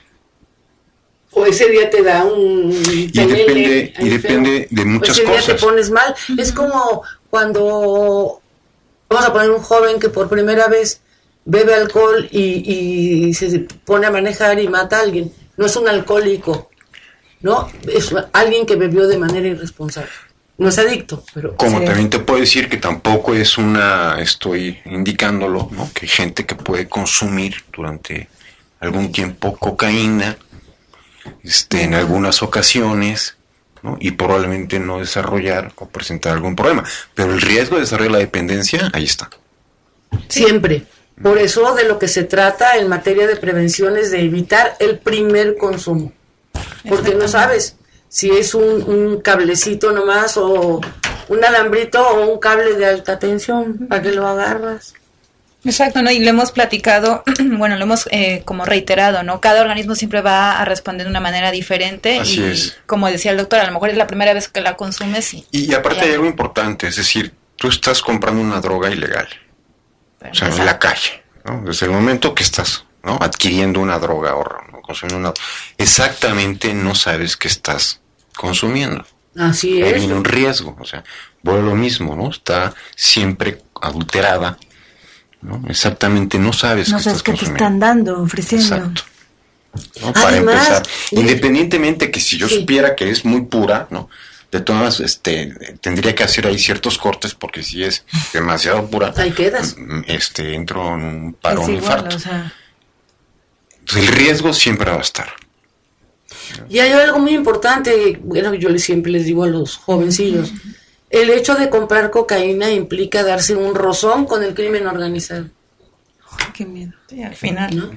H: O ese día te da un...
G: Y depende, y depende de muchas
H: ese
G: cosas.
H: Ese día te pones mal. Uh-huh. Es como cuando, vamos a poner un joven que por primera vez bebe alcohol y, y se pone a manejar y mata a alguien. No es un alcohólico, ¿no? Es alguien que bebió de manera irresponsable. No es adicto, pero...
G: Como
H: sí.
G: También te puedo decir que tampoco es una... Estoy indicándolo, ¿no? Que hay gente que puede consumir durante algún tiempo cocaína, este, en algunas ocasiones, ¿no? Y probablemente no desarrollar o presentar algún problema. Pero el riesgo de desarrollar la dependencia, ahí está.
H: Siempre. Por eso de lo que se trata en materia de prevención es de evitar el primer consumo. Porque no sabes si es un, un cablecito nomás o un alambrito o un cable de alta tensión para que lo agarras.
C: Exacto, ¿no? Y lo hemos platicado, bueno, lo hemos eh, como reiterado, ¿no? Cada organismo siempre va a responder de una manera diferente.
G: Así
C: y
G: es.
C: Como decía el doctor, a lo mejor es la primera vez que la consumes. Y,
G: y, y aparte hay algo importante, es decir, tú estás comprando una droga ilegal. O sea, en la calle, ¿no? Desde el momento que estás, ¿no? adquiriendo una droga o ¿no? consumiendo una exactamente no sabes qué estás consumiendo.
H: Así
G: Ahí
H: es.
G: viene un riesgo, o sea, vuelve lo mismo, ¿no? Está siempre adulterada, ¿no? Exactamente no sabes
D: no
G: qué
D: sabes
G: estás
D: qué
G: consumiendo.
D: te están dando, ofreciendo.
G: Exacto. ¿No? Para
H: Además,
G: empezar,
H: y...
G: independientemente que si yo
H: sí.
G: supiera que es muy pura, ¿no? De todas, este, tendría que hacer ahí ciertos cortes porque si es demasiado pura,
H: ahí quedas.
G: Este, entro en un paro,
D: Es
G: un
D: igual,
G: infarto.
D: o sea...
G: Entonces el riesgo siempre va a estar.
H: Y hay algo muy importante, bueno, yo siempre les digo a los jovencillos, el hecho de comprar cocaína implica darse un rozón con el crimen organizado.
D: Ay, qué miedo.
C: sí, al final,
H: ¿no?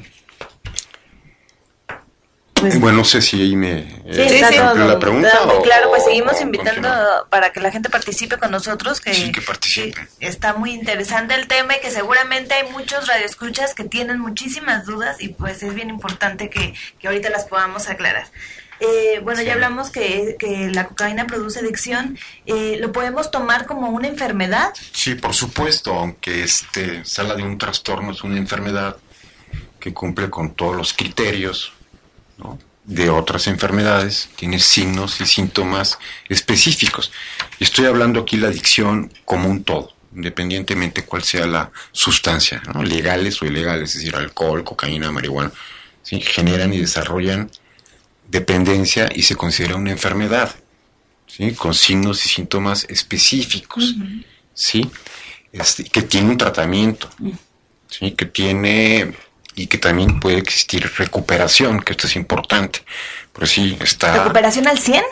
D: Pues,
G: Bueno, no sé si ahí me
D: Sí,
G: eh,
D: está
G: amplió
D: todo,
G: la pregunta.
D: está muy
G: o-
D: claro, pues
G: o-
D: seguimos
G: o
D: invitando
G: continúa.
D: para que la gente participe con nosotros, que,
G: Sí, que participe.
D: que está muy interesante el tema y que seguramente hay muchos radioescuchas que tienen muchísimas dudas y pues es bien importante que, que ahorita las podamos aclarar. Eh, bueno,
G: Sí.
D: ya hablamos que, que la cocaína produce adicción. Eh, ¿Lo podemos tomar como una enfermedad?
G: Sí, por supuesto, aunque este sala de un trastorno es una enfermedad que cumple con todos los criterios, ¿no? de otras enfermedades, tiene signos y síntomas específicos. Y estoy hablando aquí de la adicción como un todo, independientemente cuál sea la sustancia, ¿no? legales o ilegales, es decir, alcohol, cocaína, marihuana, ¿sí? generan y desarrollan dependencia y se considera una enfermedad, ¿sí? con signos y síntomas específicos, uh-huh. ¿sí? Este, que tiene un tratamiento, uh-huh. ¿sí? que tiene... y que también puede existir recuperación, que esto es importante. Pero sí, está...
D: ¿Recuperación al cien?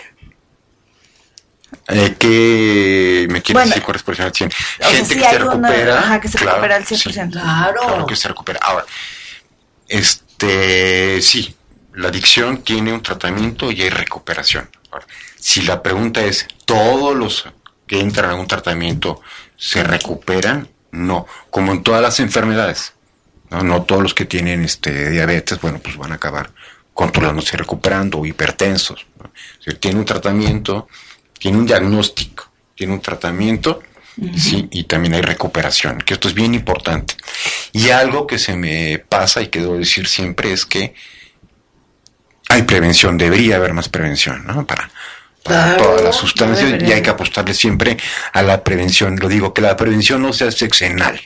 G: Eh, ¿Qué me quieres
D: Bueno,
G: decir con recuperación al cien?
D: O sea,
G: Gente
D: sí
G: que se
D: hay una-
G: recupera...
D: ajá, que se
G: claro,
D: recupera al cien por
G: sí,
D: ciento.
H: Claro.
G: claro que se recupera. Ahora, este, sí, La adicción tiene un tratamiento y hay recuperación. Ahora, si la pregunta es, ¿todos los que entran a un tratamiento se recuperan? No, como en todas las enfermedades. No, no todos los que tienen este diabetes, bueno, pues van a acabar controlándose, recuperando, o hipertensos, ¿no? O sea, tiene un tratamiento, tiene un diagnóstico, tiene un tratamiento, uh-huh. sí, y también hay recuperación, que esto es bien importante. Y algo que se me pasa y que debo decir siempre es que hay prevención, debería haber más prevención, ¿no? Para, para claro, todas las sustancias, no y hay que apostarle siempre a la prevención. Lo digo, que la prevención no sea sexenal,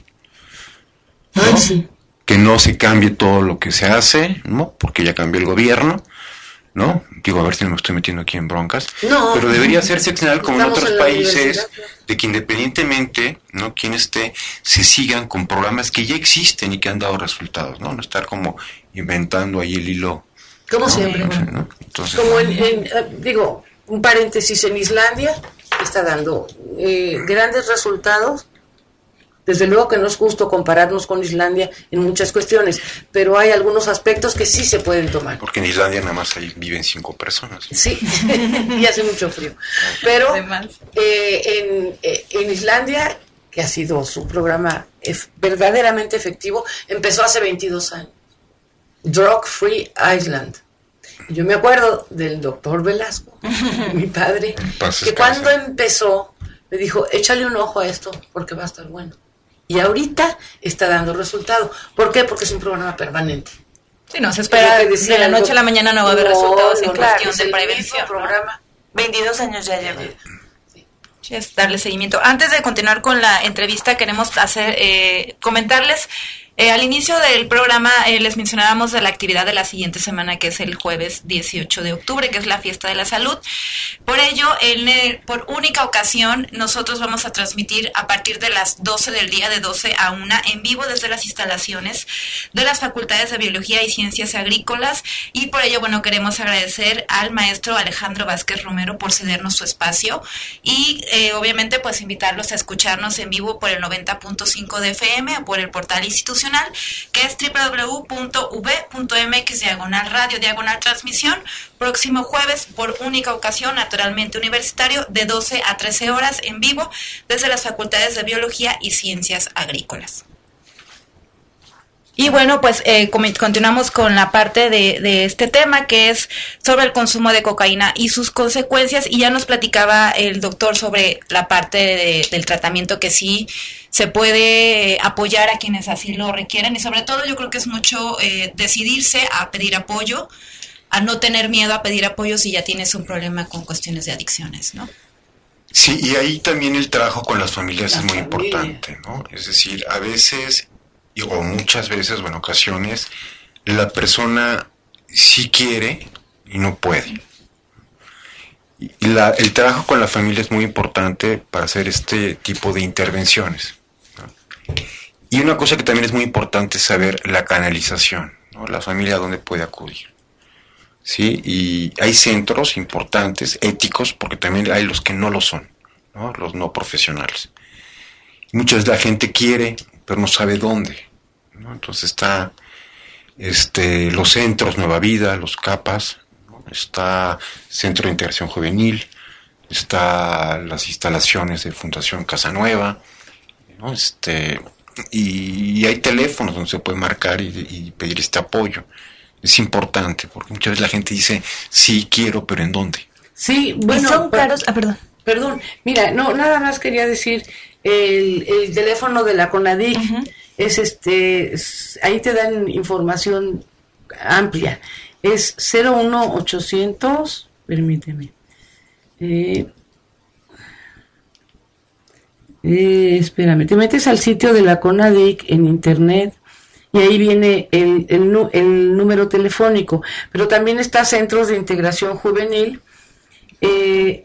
G: ¿no? Ay, sí. Que no se cambie todo lo que se hace, ¿no? Porque ya cambió el gobierno, ¿no? Digo, a ver si no me estoy metiendo aquí en broncas. No, pero debería ser seccional como en otros en países, de que independientemente, ¿no? Quien esté, se sigan con programas que ya existen y que han dado resultados, ¿no? No estar como inventando ahí el hilo.
H: Como
G: ¿no?
H: siempre.
G: No, ¿no? Entonces,
H: como en, en, digo, un paréntesis, en Islandia está dando eh, grandes resultados. Desde luego que no es justo compararnos con Islandia en muchas cuestiones, pero hay algunos aspectos que sí se pueden tomar.
G: Porque en Islandia nada más ahí viven cinco personas.
H: Sí, y hace mucho frío. Pero eh, en, eh, en Islandia, que ha sido su programa ef- verdaderamente efectivo, empezó hace veintidós años. Drug Free Island. Yo me acuerdo del doctor Velasco, mi padre, que cuando empezó me dijo, échale un ojo a esto porque va a estar bueno. Y ahorita está dando resultado. ¿Por qué? Porque es un programa permanente.
C: Sí, no se espera de la noche a la mañana no va a haber no, resultados no, en claro, cuestión de prevención.
H: Programa.
D: veintidós años ya lleva.
C: Sí, es darle seguimiento. Antes de continuar con la entrevista, queremos hacer eh, comentarles. Eh, al inicio del programa eh, les mencionábamos de la actividad de la siguiente semana, que es el jueves dieciocho de octubre, que es la Fiesta de la Salud. Por ello, en, eh, por única ocasión, nosotros vamos a transmitir a partir de las doce del día, de doce a una, en vivo desde las instalaciones de las Facultades de Biología y Ciencias Agrícolas. Y por ello, bueno, queremos agradecer al maestro Alejandro Vázquez Romero por cedernos su espacio y eh, obviamente pues invitarlos a escucharnos en vivo por el noventa punto cinco de F M o por el portal institucional, que es doble u doble u doble u punto u b punto m x diagonal radio diagonal transmisión, próximo jueves por única ocasión, naturalmente universitario, de doce a trece horas en vivo desde las Facultades de Biología y Ciencias Agrícolas. Y bueno, pues eh, continuamos con la parte de, de este tema, que es sobre el consumo de cocaína y sus consecuencias, y ya nos platicaba el doctor sobre la parte de, del tratamiento, que sí se puede apoyar a quienes así lo requieren, y sobre todo yo creo que es mucho eh, decidirse a pedir apoyo, a no tener miedo a pedir apoyo si ya tienes un problema con cuestiones de adicciones, ¿no?
G: Sí, y ahí también el trabajo con las familias la es muy
H: familia.
G: importante, ¿no? Es decir, a veces, o muchas veces, o en ocasiones, la persona sí quiere y no puede. Y la, el trabajo con la familia es muy importante para hacer este tipo de intervenciones, ¿no? Y una cosa que también es muy importante es saber la canalización, ¿no? La familia a dónde puede acudir. Sí, y hay centros importantes, éticos, porque también hay los que no lo son, ¿no? Los no profesionales. Muchas veces la gente quiere, pero no sabe dónde, ¿no? Entonces está este, los centros Nueva Vida, los CAPAS, ¿no? Está Centro de Integración Juvenil, está las instalaciones de Fundación Casa Nueva, ¿no? Este, y, y hay teléfonos donde se puede marcar y, y pedir este apoyo. Es importante, porque muchas veces la gente dice, sí quiero, pero ¿en dónde?
H: Sí, bueno,
D: ¿y son caros? Ah, perdón.
H: Perdón, mira, no, nada más quería decir, el, el teléfono de la CONADIC, uh-huh. es este, es, ahí te dan información amplia, es cero uno ochocientos, permíteme, eh, eh, espérame, te metes al sitio de la CONADIC en internet, y ahí viene el, el, el número telefónico, pero también está Centros de Integración Juvenil, eh,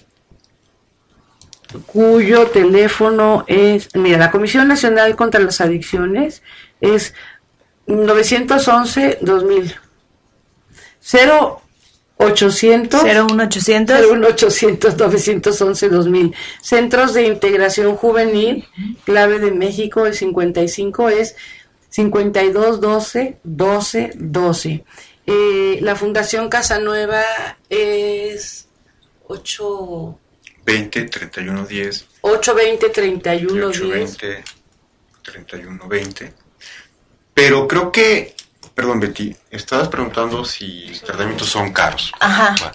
H: cuyo teléfono es, mira, la Comisión Nacional contra las Adicciones es nueve once dos mil, cero ochocientos,
D: cero uno ochocientos,
H: cero uno ochocientos, nueve once dos mil. Centros de Integración Juvenil, clave de México, el cincuenta y cinco es cincuenta y dos doce doce doce. Eh, la Fundación Casanueva es ocho
G: veinte, treinta y uno, diez.
H: ocho veinte, treinta y uno,
G: ocho
H: diez.
G: veinte, treinta y uno, veinte. Pero creo que, perdón Betty, estabas preguntando si los tratamientos son caros.
D: Ajá.
G: Bueno,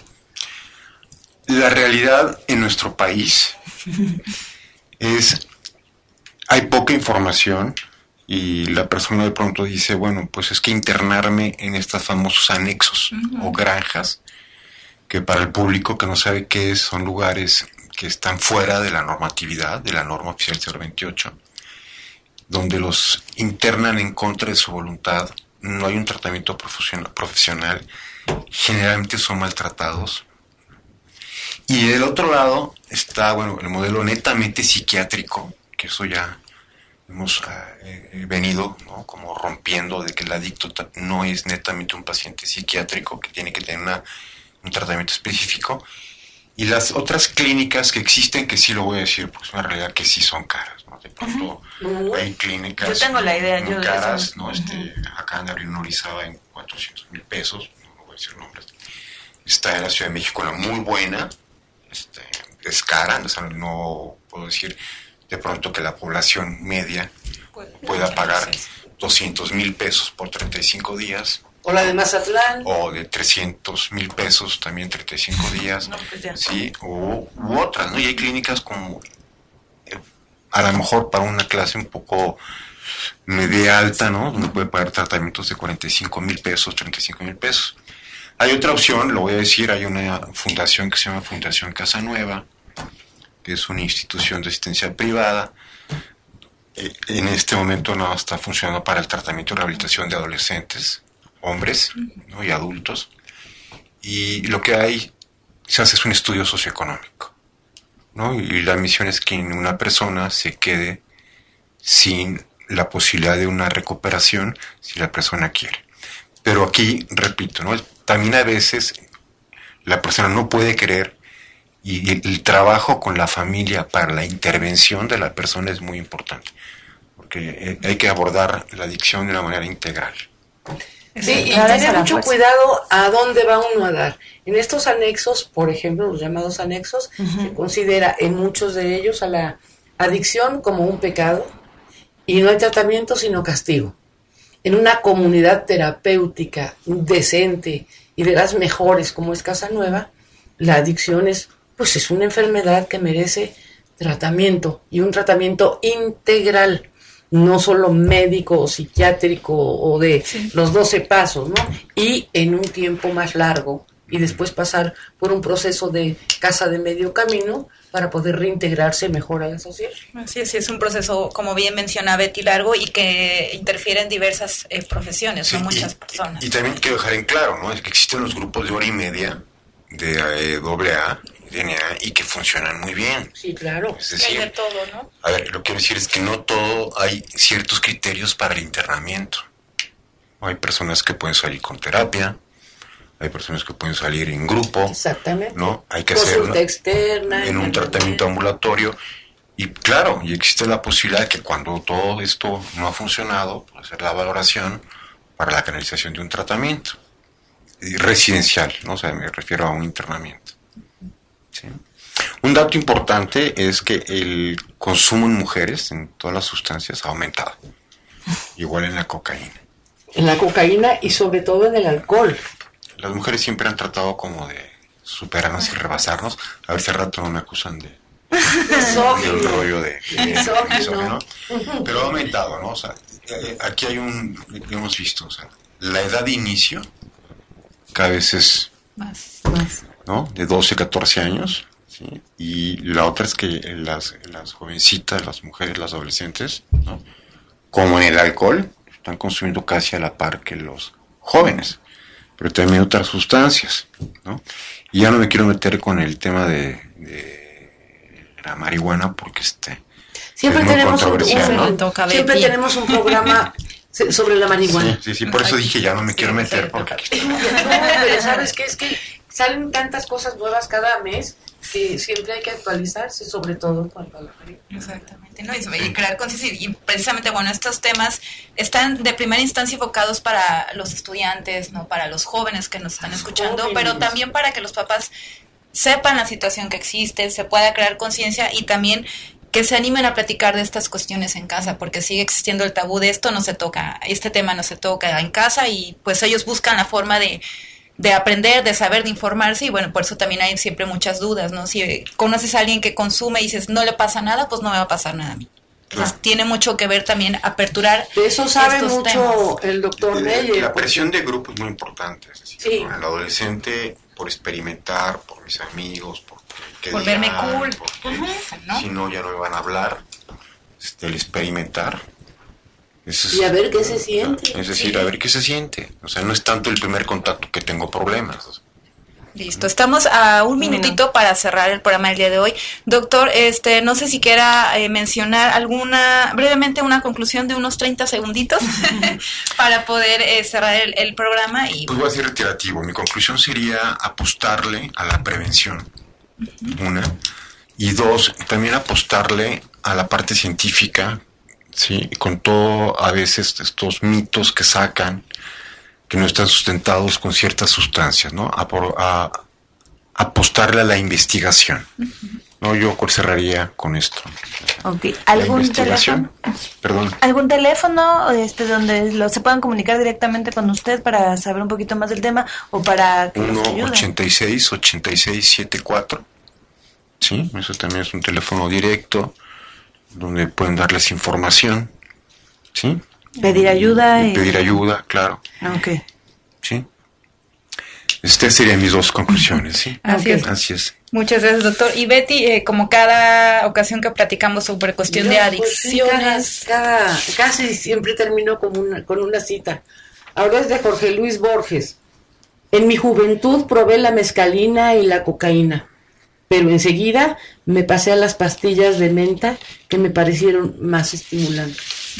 G: la realidad en nuestro país es, hay poca información y la persona de pronto dice, bueno, pues es que internarme en estos famosos anexos uh-huh. o granjas, que para el público que no sabe qué es, son lugares que están fuera de la normatividad, de la norma oficial cero veintiocho, donde los internan en contra de su voluntad, no hay un tratamiento profesional, profesional, generalmente son maltratados. Y del otro lado está, bueno, el modelo netamente psiquiátrico, que eso ya hemos eh, venido, ¿no?, como rompiendo de que el adicto no es netamente un paciente psiquiátrico, que tiene que tener una, un tratamiento específico. Y las otras clínicas que existen, que sí lo voy a decir, porque es una realidad que sí son caras, ¿no? De pronto uh-huh. hay clínicas
D: yo tengo la idea,
G: muy
D: yo
G: caras,
D: eso.
G: ¿no?
D: Uh-huh.
G: Este, acá en Abril Orizaba en cuatrocientos mil pesos, no, no voy a decir nombres. Está en la Ciudad de México la muy buena, este, es cara, o sea, no puedo decir de pronto que la población media pueda pagar doscientos mil pesos por treinta y cinco días.
H: O la de Mazatlán.
G: O de trescientos mil pesos también treinta y cinco días.
D: No, pues ya.
G: Sí, u, u otras, ¿no? Y hay clínicas como, eh, a lo mejor para una clase un poco media alta, ¿no? Donde puede pagar tratamientos de cuarenta y cinco mil pesos, treinta y cinco mil pesos. Hay otra opción, lo voy a decir, hay una fundación que se llama Fundación Casanueva, que es una institución de asistencia privada. Eh, en este momento no está funcionando para el tratamiento y rehabilitación de adolescentes, hombres, ¿no?, y adultos, y lo que hay se hace es un estudio socioeconómico, ¿no? Y la misión es que una persona se quede sin la posibilidad de una recuperación si la persona quiere. Pero aquí, repito, ¿no?, también a veces la persona no puede querer, y el, el trabajo con la familia para la intervención de la persona es muy importante, porque hay que abordar la adicción de una manera integral.
H: Sí, y tener mucho cuidado a dónde va uno a dar. En estos anexos, por ejemplo, los llamados anexos, uh-huh. se considera en muchos de ellos a la adicción como un pecado y no hay tratamiento sino castigo. En una comunidad terapéutica decente y de las mejores como es Casanueva, la adicción es, pues es una enfermedad que merece tratamiento y un tratamiento integral. No solo médico o psiquiátrico o de sí. los doce pasos, ¿no? Y en un tiempo más largo y después pasar por un proceso de casa de medio camino para poder reintegrarse mejor a la sociedad.
C: Así es, sí, es un proceso, como bien menciona Betty, largo y que interfiere en diversas eh, profesiones, sí, son muchas
G: y,
C: personas.
G: Y, y también quiero dejar en claro, ¿no?, es que existen los grupos de hora y media de eh, doble A, D N A, y que funcionan muy bien.
H: Sí, claro.
G: Es decir,
C: hay de todo, ¿no? A
G: ver, lo que quiero decir es que no todo, hay ciertos criterios para el internamiento. Hay personas que pueden salir con terapia, hay personas que pueden salir en grupo.
H: Exactamente.
G: ¿No? Hay que
H: hacerlo
G: hacerlo
H: externa,
G: en un tratamiento ambulatorio. Y claro, y existe la posibilidad de que cuando todo esto no ha funcionado, pues hacer la valoración para la canalización de un tratamiento residencial, ¿no? O sea, me refiero a un internamiento. ¿Sí? Un dato importante es que el consumo en mujeres, en todas las sustancias, ha aumentado. Igual en la cocaína.
H: En la cocaína y sobre todo en el alcohol.
G: Las mujeres siempre han tratado como de superarnos y rebasarnos. A ver si al rato no me acusan de... de un rollo de... de, de misógino. Pero ha aumentado, ¿no? O sea, aquí hay un... hemos visto, o sea, la edad de inicio cada vez es...
C: Más, más.
G: ¿No? De doce, catorce años, ¿sí? Y la otra es que las, las jovencitas, las mujeres, las adolescentes, ¿no?, como en el alcohol, están consumiendo casi a la par que los jóvenes, pero también otras sustancias, ¿no? Y ya no me quiero meter con el tema de, de la marihuana porque este
H: siempre
G: es muy
H: tenemos
G: controversial,
H: un,
G: ¿no?
H: Siempre tenemos un programa sobre la marihuana.
G: Sí, sí, sí, por eso dije ya no me quiero meter porque...
H: No, pero ¿sabes qué? Es que salen tantas cosas nuevas cada mes que siempre hay que actualizarse, sobre todo cuando la gripe.
C: Exactamente, ¿no? Y, y crear conciencia. Y precisamente, bueno, estos temas están de primera instancia enfocados para los estudiantes, ¿no? Para los jóvenes que nos están escuchando,
H: Jóvenes.
C: pero también para que los papás sepan la situación que existe, se pueda crear conciencia y también que se animen a platicar de estas cuestiones en casa, porque sigue existiendo el tabú de esto no se toca, este tema no se toca en casa, y pues ellos buscan la forma de, de aprender, de saber, de informarse, y bueno, por eso también hay siempre muchas dudas, ¿no? Si conoces a alguien que consume y dices, no le pasa nada, pues no me va a pasar nada a mí. Entonces, tiene mucho que ver también aperturar
H: De eso sabe
C: estos
H: mucho
C: temas.
H: el doctor
G: La,
H: Meyer.
G: la presión de grupo es muy importante. Es decir,
H: Sí.
G: ¿no? El adolescente, por experimentar, por mis amigos, por, que
C: Por
G: digan,
C: verme cool.
G: porque
C: Ujú, ¿no?
G: si no ya no me van a hablar. Este, el experimentar. Eso es-
H: Y a ver qué se siente.
G: Es decir,
C: Sí.
G: a ver qué se siente. O sea, no es tanto el primer contacto que tengo problemas.
C: Listo, estamos a un minutito para cerrar el programa del día de hoy. Doctor, este, no sé si quiera eh, mencionar alguna, brevemente una conclusión de unos treinta segunditos para poder eh, cerrar el, el programa. Y
G: Pues voy a ser reiterativo. Mi conclusión sería apostarle a la prevención. Una. Y dos, también apostarle a la parte científica, ¿sí? Con todo, a veces, estos mitos que sacan, que no están sustentados con ciertas sustancias, ¿no? A, por- a- apostarle a la investigación. ¿No? Yo cerraría con esto.
D: Ok.
G: La
D: ¿Algún
G: investigación.
D: teléfono?
G: Perdón.
D: ¿Algún teléfono este, donde lo, se puedan comunicar directamente con usted para saber un poquito más del tema o para que
G: uno
D: nos ayude?
G: ochenta y seis, ochenta y seis setenta y cuatro. Sí, eso también es un teléfono directo donde pueden darles información. ¿Sí?
D: Pedir ayuda.
G: Y
D: Y...
G: pedir ayuda, claro.
D: Ok.
G: ¿Sí? Estas serían mis dos conclusiones, ¿sí?
C: Así
D: Ok.
C: es.
G: Así es.
C: Muchas gracias, doctor. Y Betty, eh, como cada ocasión que platicamos sobre cuestión de
H: Yo, pues, sí,
C: adicciones,
H: cada- cada- casi siempre termino con una, con una cita. Ahora es de Jorge Luis Borges. En mi juventud probé la mezcalina y la cocaína, pero enseguida me pasé a las pastillas de menta que me parecieron más estimulantes.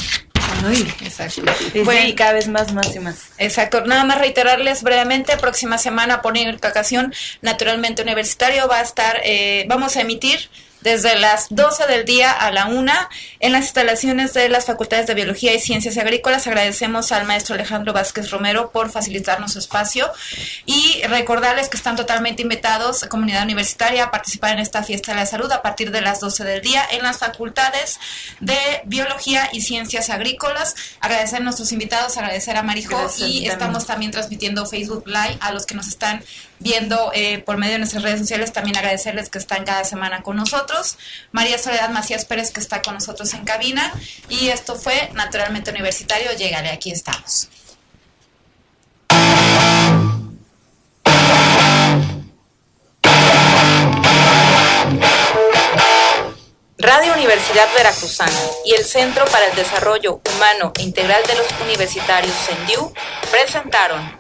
D: Ay,
C: exacto.
D: sí,
C: Bueno,
D: sí, cada vez más, más y más.
C: exacto. Nada más reiterarles brevemente, próxima semana por ocasión, Naturalmente Universitario va a estar, eh, vamos a emitir desde las doce del día a la una en las instalaciones de las Facultades de Biología y Ciencias Agrícolas. Agradecemos al maestro Alejandro Vázquez Romero por facilitarnos su espacio y recordarles que están totalmente invitados, comunidad universitaria, a participar en esta fiesta de la salud a partir de las doce del día en las Facultades de Biología y Ciencias Agrícolas. Agradecer a nuestros invitados, agradecer a Marijo.
D: Gracias,
C: y
D: también.
C: estamos también transmitiendo Facebook Live a los que nos están viendo eh, por medio de nuestras redes sociales. También agradecerles que están cada semana con nosotros. María Soledad Macías Pérez, que está con nosotros en cabina. Y esto fue Naturalmente Universitario. Llégale, aquí estamos. Radio Universidad Veracruzana y el Centro para el Desarrollo Humano e Integral de los Universitarios CENDIU presentaron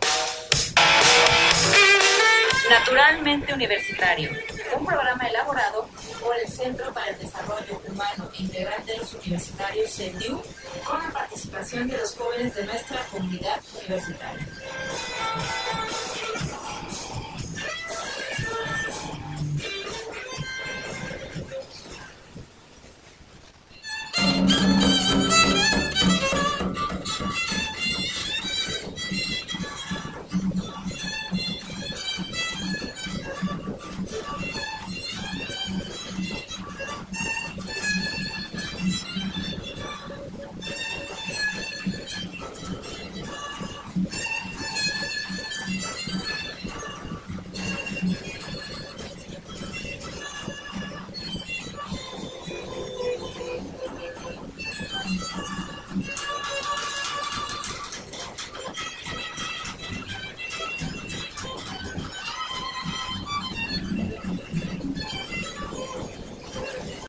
C: Naturalmente Universitario, un programa elaborado por el Centro para el Desarrollo Humano e Integral de los Universitarios CENDIU con la participación de los jóvenes de nuestra comunidad universitaria.